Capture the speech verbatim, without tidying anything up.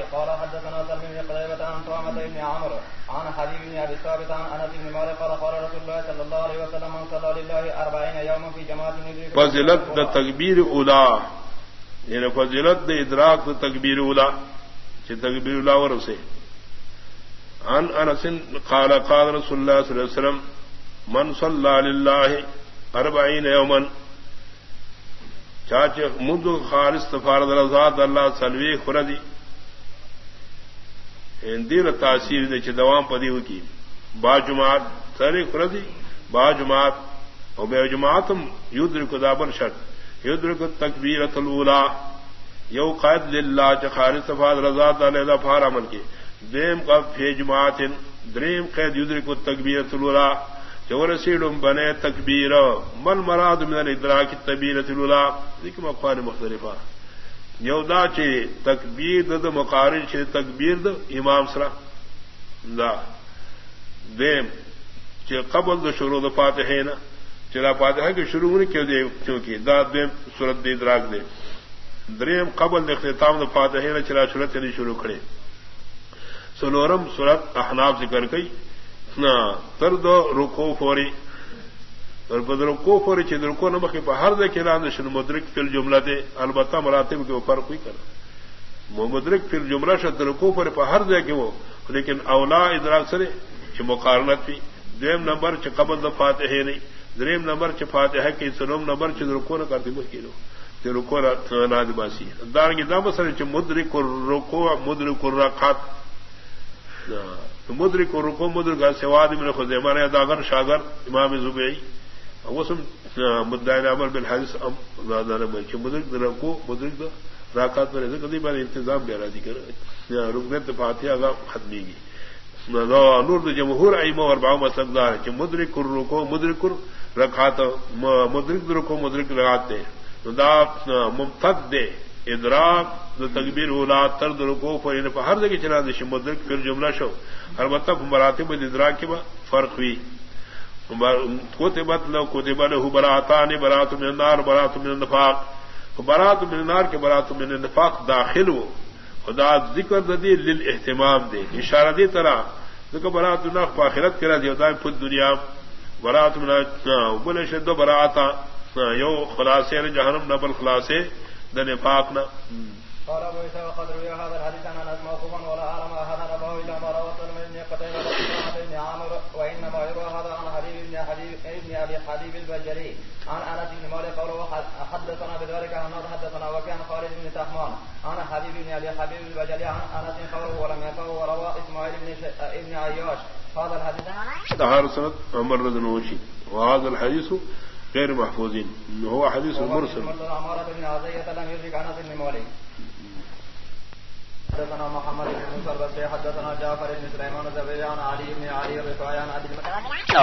قال حدثنا سلم بن قتيبة عن طعمة بن عمرو عن حبيب بن ابي ثابت عن انس بن مالك قال قال رسول الله صلى الله عليه وسلم من صلى لله أربعين يوما في جماعة يدرك فضیلت دا تکبیر اولا یعنی فضیلت دا ادراک دا تکبیر اولا چھ تکبیر اولا ورسے عن انس قال قال رسول الله صلی اللہ علیہ وسلم من صلى لله أربعين يوما چاچے مد خالص تفارد رضات اللہ سلوی خردی دیر تاثیر دے چھ دوام پدیو کی با جماعت سری خردی با جماعت اور بے جماعتم یدرک دابر شرط یدرک تکبیرۃ الاولی یو قائد للہ چھ خالص تفارد رضات اللہ فار عمل کی دیم قب فی جماعت دریم قید یدرک تکبیرۃ الاولی ورسیلم بنے تکبیر من مراد من الادراک التکبیرۃ الاولی ذکر مقال مختلفہ یودا چ تکبیر د مقارن چ تکبیر د امام سرا دا دیم چ قبل د شروع د فاتحہ نا چلا فاتحہ کے شروع نے کیوں دے کیونکہ دا دیم سورۃ د ادراک دے دریم قبل د اختتام د فاتحہ نا چلا سورۃ نے شروع کھڑے سلورم سورۃ احناف ذکر کئی نہ ترد رکو فوری اور بدر کو فوری چھ رکو نمک پہ ہر دے کے نام شن مدرک فی الجملہ دے البتہ مراتب کے اوپر کوئی کر مدرک فی الجملہ شد رکو فوری پہ ہر دے کے وہ لیکن اولا ادراک سرے چھ مقارنت بھی دیم نمبر چھ قبل د فاتحہ نہیں دریم نمبر چھ فاتحہ کی سلوم نمبر چھ رکو نہ کرتی مت کی لو تے رکو نہ باسی دار کی دام سر چھ مدرک رکو مدرک الرکعت مدرک اور رکو مدرک سواد من خزیمہ نے داغر شاگر امام زبیعی وسم مدعی عمر بالحدیث ام زادہ بلکہ مدرک رکو مدرک راکات میں کدی بار انتظام دے رہا ذکر رکنت فاتحہ کا ختمی کی نور جمہور ائمہ اور اربعہ مسلکدار کہ مدرک الرکو مدرک رکعت مدرک رکو مدرک رکعت دا ممتد دے ادراک تکبیر اولا ترد رکو پر ان پر ہر جگہ چلا دے مدرک پھر جملہ شو البتہ مراتب ادراک کے فرق ہوئی کتبت لو کتب له براءتان براءت من النار براءت من النفاق براءت من النار کے براءت من النفاق داخل ہو خدا ذکر دی للاہتمام دے اشارہ دی طرح ذکر براءت من النفاق آخرت کرا دی ہوتا ہے پھر دنیا براءت من بل شد براءت یو خلاصے جہنم نبل خلاصے د نفاق نہ قال ابو عيسى وقد روي هذا الحديث عن انس موقوفا ولا اعلم احدا رواه الا ما روى سلم بن قتيبة بن عامر وانما يروى هذا عن حبيب بن حبيب ابن ابي حبيب البجلي عن انس بن مالك قوله حدثنا بذلك عن حدثنا وكان خالد بن تحمان عن حبيب بن ابي حبيب البجلي عن انس قوله ولم يفه وروى اسماعيل بن ابن عياش هذا الحديث طهار سند عمر بن نوشي وهذا الحديث غير محفوظين هو حديث مرسل عمارة بن عزية لم يدرك انس بن مالك حدثنا محمد بن مسلم حدثنا جعفر بن سليمان الزبيري عن علي بن علي الرفاعي عن ابي